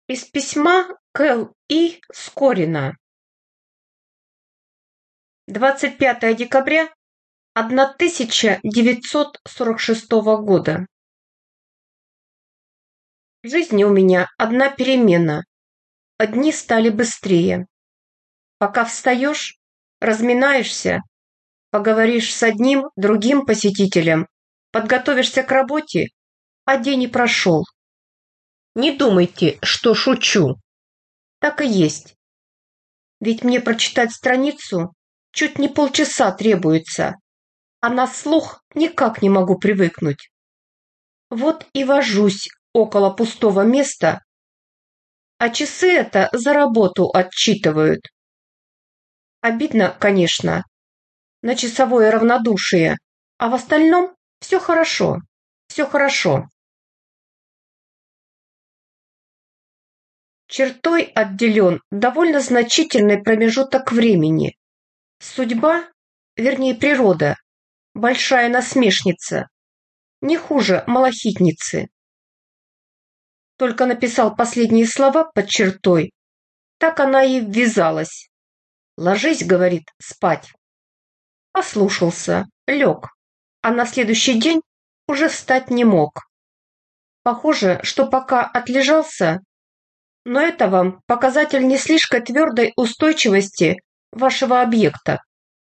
Из письма к Л.И. Скорина. 25 декабря 1946 года. В жизни у меня одна перемена. Дни стали быстрее. Пока встаешь, разминаешься, поговоришь с одним, другим посетителем, подготовишься к работе, а день и прошел. Не думайте, что шучу. Так и есть. Ведь мне прочитать страницу чуть не полчаса требуется, а на слух никак не могу привыкнуть. Вот и вожусь около пустого места, а часы это за работу отчитывают. Обидно, конечно, на часовое равнодушие, а в остальном все хорошо, все хорошо. Чертой отделен довольно значительный промежуток времени. Судьба, вернее природа, большая насмешница, не хуже малахитницы. Только написал последние слова под чертой, так она и ввязалась. «Ложись», — говорит, — «спать». Послушался, лег, а на следующий день уже встать не мог. Похоже, что пока отлежался, но это вам показатель не слишком твердой устойчивости вашего объекта.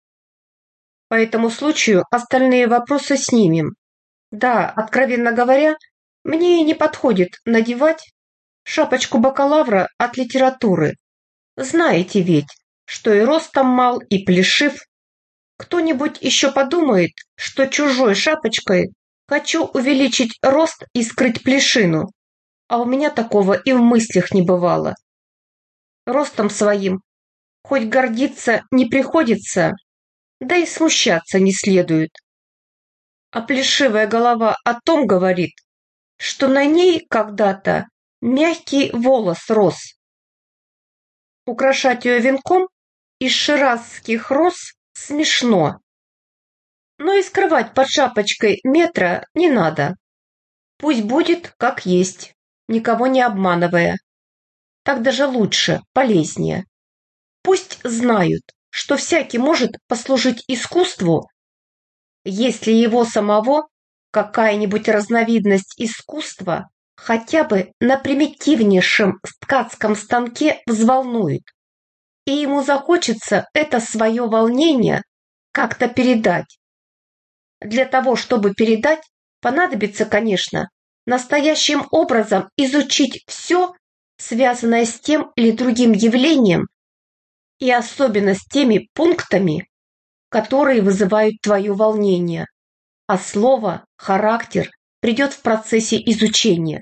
По этому случаю остальные вопросы снимем. Да, откровенно говоря, мне не подходит надевать шапочку бакалавра от литературы. Знаете ведь, что и ростом мал, и плешив. Кто-нибудь еще подумает, что чужой шапочкой хочу увеличить рост и скрыть плешину, а у меня такого и в мыслях не бывало. Ростом своим хоть гордиться не приходится, да и смущаться не следует. А плешивая голова о том говорит, что на ней когда-то мягкий волос рос. Украшать ее венком из ширазских роз смешно. Но и скрывать под шапочкой метра не надо. Пусть будет как есть, никого не обманывая. Так даже лучше, полезнее. Пусть знают, что всякий может послужить искусству, если его самого какая-нибудь разновидность искусства хотя бы на примитивнейшем ткацком станке взволнует, и ему захочется это свое волнение как-то передать. Для того, чтобы передать, понадобится, конечно, настоящим образом изучить все, связанное с тем или другим явлением, и особенно с теми пунктами, которые вызывают твое волнение, а слово «характер» придет в процессе изучения.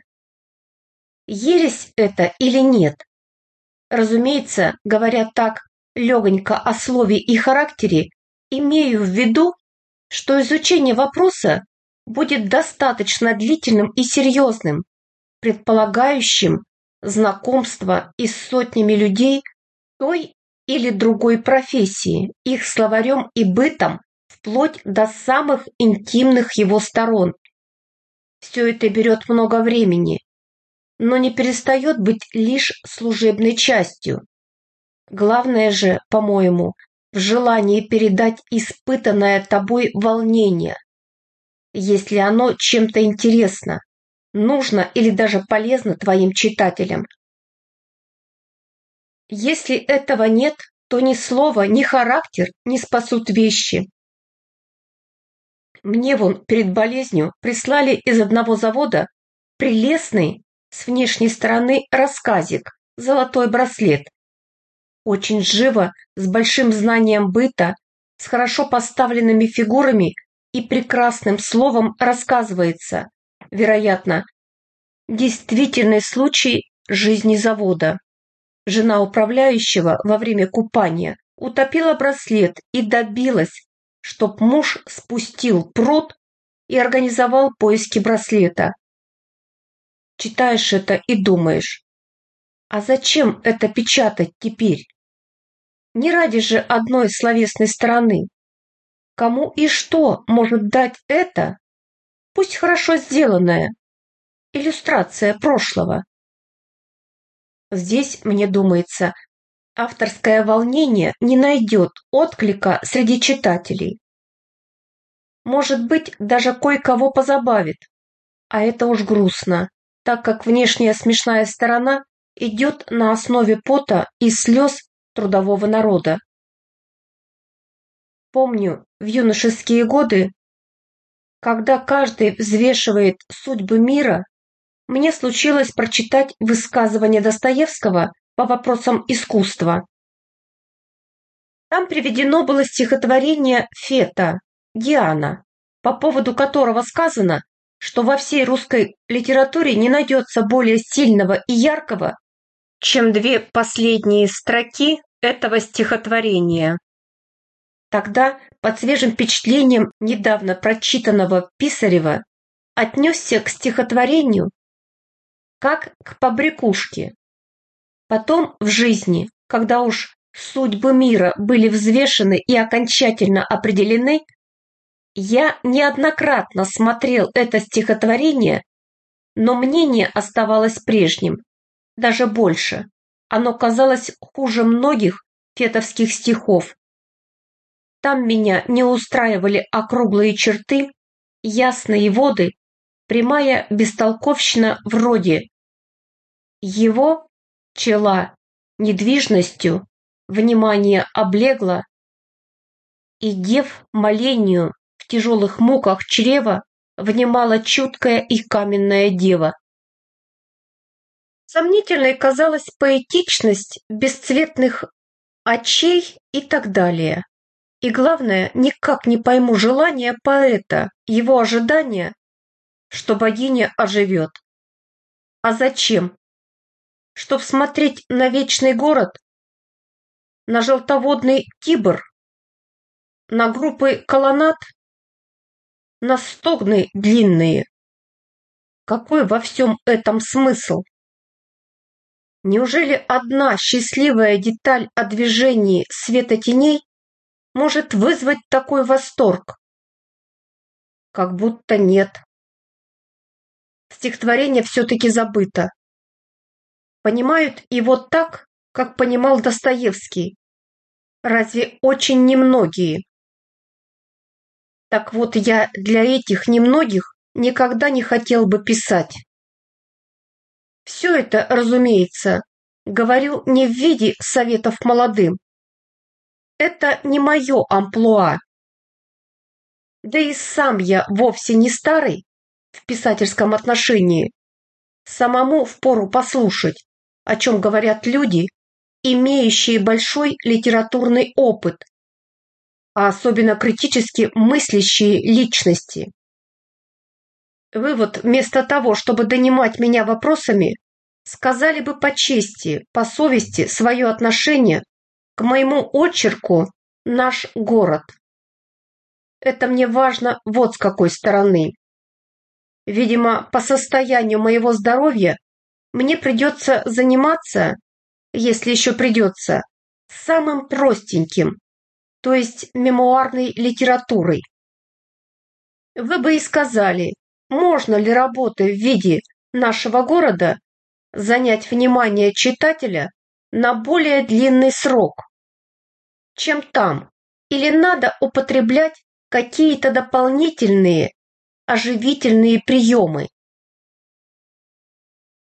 Ересь это или нет? Разумеется, говоря так легонько о слове и характере, имею в виду, что изучение вопроса будет достаточно длительным и серьезным, предполагающим знакомство и с сотнями людей той или другой профессии, их словарем и бытом, вплоть до самых интимных его сторон. Все это берет много времени, но не перестает быть лишь служебной частью. Главное же, по-моему, в желании передать испытанное тобой волнение. Если оно чем-то интересно, нужно или даже полезно твоим читателям. Если этого нет, то ни слово, ни характер не спасут вещи. Мне вон перед болезнью прислали из одного завода прелестный с внешней стороны рассказик «Золотой браслет». Очень живо, с большим знанием быта, с хорошо поставленными фигурами и прекрасным словом рассказывается, вероятно, действительный случай жизни завода. Жена управляющего во время купания утопила браслет и добилась, чтоб муж спустил пруд и организовал поиски браслета. Читаешь это и думаешь, а зачем это печатать теперь? Не ради же одной словесной стороны. Кому и что может дать это, пусть хорошо сделанное, иллюстрация прошлого? Здесь, мне думается, авторское волнение не найдет отклика среди читателей. Может быть, даже кое-кого позабавит, а это уж грустно, так как внешняя смешная сторона идет на основе пота и слез трудового народа. Помню, в юношеские годы, когда каждый взвешивает судьбы мира, мне случилось прочитать высказывание Достоевского по вопросам искусства. Там приведено было стихотворение Фета «Диана», по поводу которого сказано, что во всей русской литературе не найдется более сильного и яркого, чем две последние строки этого стихотворения. Тогда, под свежим впечатлением недавно прочитанного Писарева, отнесся к стихотворению как к побрякушке. Потом в жизни, когда уж судьбы мира были взвешены и окончательно определены, я неоднократно смотрел это стихотворение, но мнение оставалось прежним, даже больше. Оно казалось хуже многих фетовских стихов. Там меня не устраивали округлые черты, ясные воды, прямая бестолковщина вроде его чела недвижностью, внимание облегло, и дев молению в тяжелых муках чрева внимала чуткая и каменная дева. Сомнительной казалась поэтичность бесцветных очей и так далее. И главное, никак не пойму желание поэта, его ожидания, что богиня оживет. А зачем? Чтоб смотреть на вечный город, на желтоводный Тибр, на группы колоннад, на стогны длинные. Какой во всем этом смысл? Неужели одна счастливая деталь о движении света теней может вызвать такой восторг? Как будто нет. Стихотворение все-таки забыто. Понимают его так, как понимал Достоевский. Разве очень немногие? Так вот, я для этих немногих никогда не хотел бы писать. Все это, разумеется, говорю не в виде советов молодым. Это не мое амплуа. Да и сам я вовсе не старый в писательском отношении. Самому впору послушать, о чем говорят люди, имеющие большой литературный опыт, а особенно критически мыслящие личности. Вы вот вместо того, чтобы донимать меня вопросами, сказали бы по чести, по совести свое отношение к моему очерку «Наш город». Это мне важно вот с какой стороны. Видимо, по состоянию моего здоровья мне придется заниматься, если еще придется, самым простеньким, то есть мемуарной литературой. Вы бы и сказали, можно ли работой в виде нашего города занять внимание читателя на более длинный срок, чем там, или надо употреблять какие-то дополнительные оживительные приемы.